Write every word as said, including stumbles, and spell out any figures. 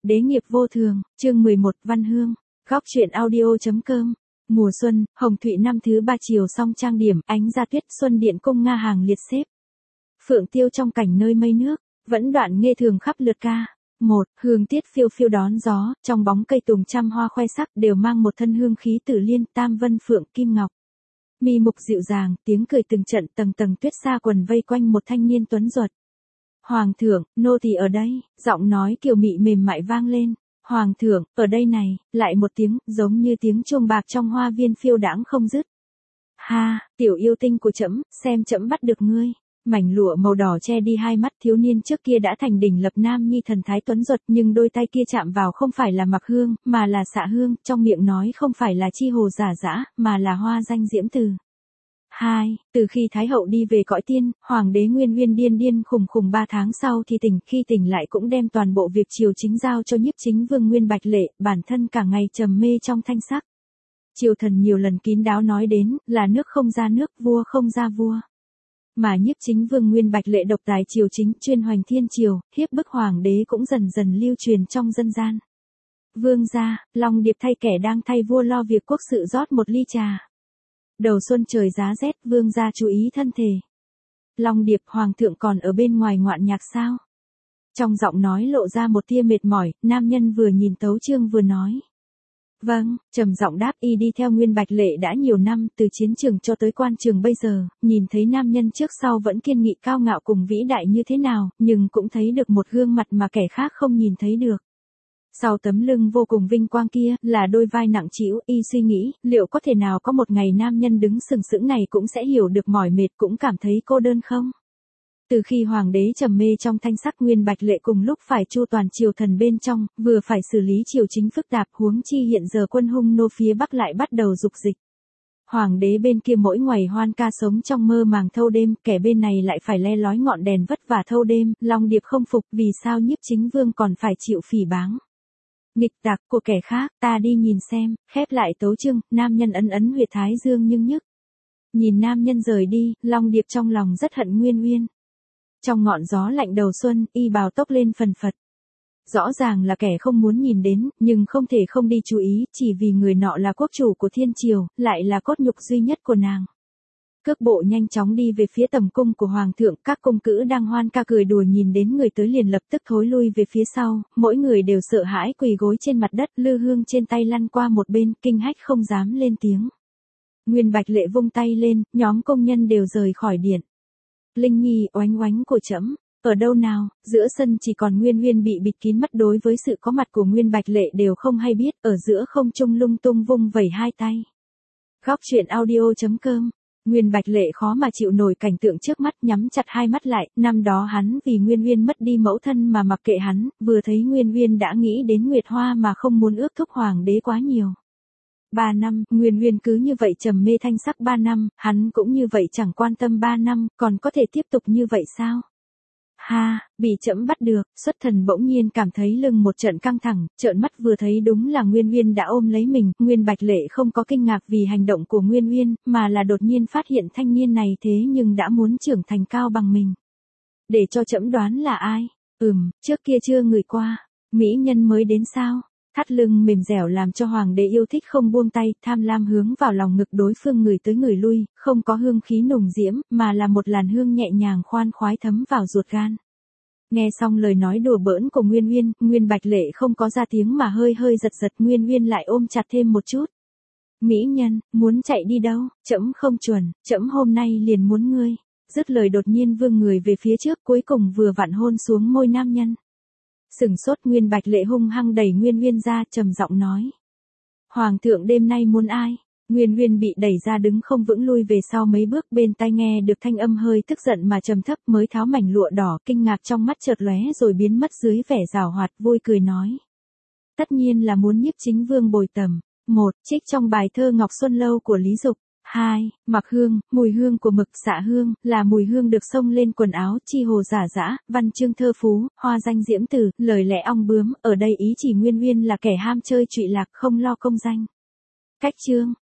Đế nghiệp vô thường, chương mười một, Văn Hương, góc truyện audio.com. Mùa xuân, hồng thụy năm thứ ba chiều xong trang điểm, ánh ra tuyết xuân điện cung nga hàng liệt xếp. Phượng tiêu trong cảnh nơi mây nước, vẫn đoạn nghe thường khắp lượt ca. Một, hương tiết phiêu phiêu đón gió, trong bóng cây tùng trăm hoa khoe sắc đều mang một thân hương khí tử liên, tam vân phượng kim ngọc. Mi mục dịu dàng, tiếng cười từng trận, tầng tầng tuyết xa quần vây quanh một thanh niên tuấn duật. Hoàng thượng, nô tỳ ở đây, giọng nói kiều mị mềm mại vang lên. Hoàng thượng, ở đây này, lại một tiếng, giống như tiếng chuông bạc trong hoa viên phiêu đãng không dứt. Ha, tiểu yêu tinh của trẫm, xem trẫm bắt được ngươi. Mảnh lụa màu đỏ che đi hai mắt, thiếu niên trước kia đã thành đỉnh lập nam nhi thần thái tuấn duật, nhưng đôi tay kia chạm vào không phải là mặc hương, mà là xạ hương, trong miệng nói không phải là chi hồ giả dã, mà là hoa danh diễm từ. Hai, từ khi Thái hậu đi về cõi tiên, Hoàng đế Nguyên Nguyên điên điên khùng khùng ba tháng sau thì tỉnh, khi tỉnh lại cũng đem toàn bộ việc triều chính giao cho nhiếp chính vương Nguyên Bạch Lệ, bản thân cả ngày trầm mê trong thanh sắc. Triều thần nhiều lần kín đáo nói đến, là nước không ra nước, vua không ra vua. Mà nhiếp chính vương Nguyên Bạch Lệ độc tài triều chính, chuyên hoành thiên triều, hiếp bức hoàng đế cũng dần dần lưu truyền trong dân gian. Vương gia, Long Điệp thay kẻ đang thay vua lo việc quốc sự rót một ly trà. Đầu xuân trời giá rét, vương gia chú ý thân thể. Long Điệp, hoàng thượng còn ở bên ngoài ngoạn nhạc sao? Trong giọng nói lộ ra một tia mệt mỏi, nam nhân vừa nhìn tấu chương vừa nói. Vâng, trầm giọng đáp. Y đi theo Nguyên Bạch Lệ đã nhiều năm, từ chiến trường cho tới quan trường bây giờ, nhìn thấy nam nhân trước sau vẫn kiên nghị cao ngạo cùng vĩ đại như thế nào, nhưng cũng thấy được một gương mặt mà kẻ khác không nhìn thấy được. Sau tấm lưng vô cùng vinh quang kia, là đôi vai nặng trĩu, y suy nghĩ, liệu có thể nào có một ngày nam nhân đứng sừng sững này cũng sẽ hiểu được mỏi mệt, cũng cảm thấy cô đơn không? Từ khi hoàng đế trầm mê trong thanh sắc, Nguyên Bạch Lệ cùng lúc phải chu toàn triều thần bên trong, vừa phải xử lý triều chính phức tạp, huống chi hiện giờ quân hung nô phía Bắc lại bắt đầu dục dịch. Hoàng đế bên kia mỗi ngày hoan ca sống trong mơ màng thâu đêm, kẻ bên này lại phải le lói ngọn đèn vất vả thâu đêm. Long Điệp không phục, vì sao nhiếp chính vương còn phải chịu phỉ báng nghịch tặc của kẻ khác, ta đi nhìn xem. Khép lại tấu chương, nam nhân ấn ấn huyệt thái dương nhưng nhức. Nhìn nam nhân rời đi, Long Điệp trong lòng rất hận Nguyên Nguyên. Trong ngọn gió lạnh đầu xuân, y bào tốc lên phần phật. Rõ ràng là kẻ không muốn nhìn đến, nhưng không thể không đi chú ý, chỉ vì người nọ là quốc chủ của thiên triều, lại là cốt nhục duy nhất của nàng. Cước bộ nhanh chóng đi về phía tầm cung của hoàng thượng, các cung cữ đang hoan ca cười đùa nhìn đến người tới liền lập tức thối lui về phía sau, mỗi người đều sợ hãi quỳ gối trên mặt đất, lư hương trên tay lăn qua một bên, kinh hách không dám lên tiếng. Nguyên Bạch Lệ vung tay lên, nhóm công nhân đều rời khỏi điện. Linh Nhi, oánh oánh của trẫm, ở đâu nào? Giữa sân chỉ còn Nguyên Nguyên bị bịt kín mắt, đối với sự có mặt của Nguyên Bạch Lệ đều không hay biết, ở giữa không trung lung tung vung vẩy hai tay. Góc truyện audio.com. Nguyên Bạch Lệ khó mà chịu nổi cảnh tượng trước mắt, nhắm chặt hai mắt lại. Năm đó hắn vì Nguyên Nguyên mất đi mẫu thân mà mặc kệ hắn, vừa thấy Nguyên Nguyên đã nghĩ đến Nguyệt Hoa mà không muốn ước thúc hoàng đế quá nhiều. Ba năm, Nguyên Nguyên cứ như vậy trầm mê thanh sắc ba năm, hắn cũng như vậy chẳng quan tâm ba năm, còn có thể tiếp tục như vậy sao? Ha, bị trẫm bắt được. Xuất thần bỗng nhiên cảm thấy lưng một trận căng thẳng, trợn mắt vừa thấy đúng là Nguyên Nguyên đã ôm lấy mình. Nguyên Bạch Lệ không có kinh ngạc vì hành động của Nguyên Nguyên, mà là đột nhiên phát hiện thanh niên này thế nhưng đã muốn trưởng thành cao bằng mình. Để cho trẫm đoán là ai? Ừm, trước kia chưa ngửi qua. Mỹ nhân mới đến sao? Thắt lưng mềm dẻo làm cho hoàng đế yêu thích không buông tay, tham lam hướng vào lòng ngực đối phương, người tới người lui, không có hương khí nùng diễm, mà là một làn hương nhẹ nhàng khoan khoái thấm vào ruột gan. Nghe xong lời nói đùa bỡn của Nguyên Nguyên, Nguyên Bạch Lệ không có ra tiếng mà hơi hơi giật giật, Nguyên Nguyên lại ôm chặt thêm một chút. Mỹ nhân, muốn chạy đi đâu? Trẫm không chuẩn, trẫm hôm nay liền muốn ngươi. Dứt lời đột nhiên vươn người về phía trước, cuối cùng vừa vặn hôn xuống môi nam nhân. Sừng sốt, Nguyên Bạch Lệ hung hăng đẩy Nguyên Nguyên ra, trầm giọng nói. Hoàng thượng đêm nay muốn ai? Nguyên Nguyên bị đẩy ra đứng không vững, lui về sau mấy bước, bên tai nghe được thanh âm hơi tức giận mà trầm thấp, mới tháo mảnh lụa đỏ, kinh ngạc trong mắt chợt lóe rồi biến mất dưới vẻ giảo hoạt, vui cười nói. Tất nhiên là muốn nhiếp chính vương bồi tầm. Một, trích trong bài thơ Ngọc Xuân Lâu của Lý Dục. Hai, mặc hương, mùi hương của mực. Xạ hương, là mùi hương được xông lên quần áo. Chi hồ giả dã, văn chương thơ phú, hoa danh diễm từ, lời lẽ ong bướm. Ở đây ý chỉ Nguyên Nguyên là kẻ ham chơi trụy lạc, không lo công danh. Cách chương,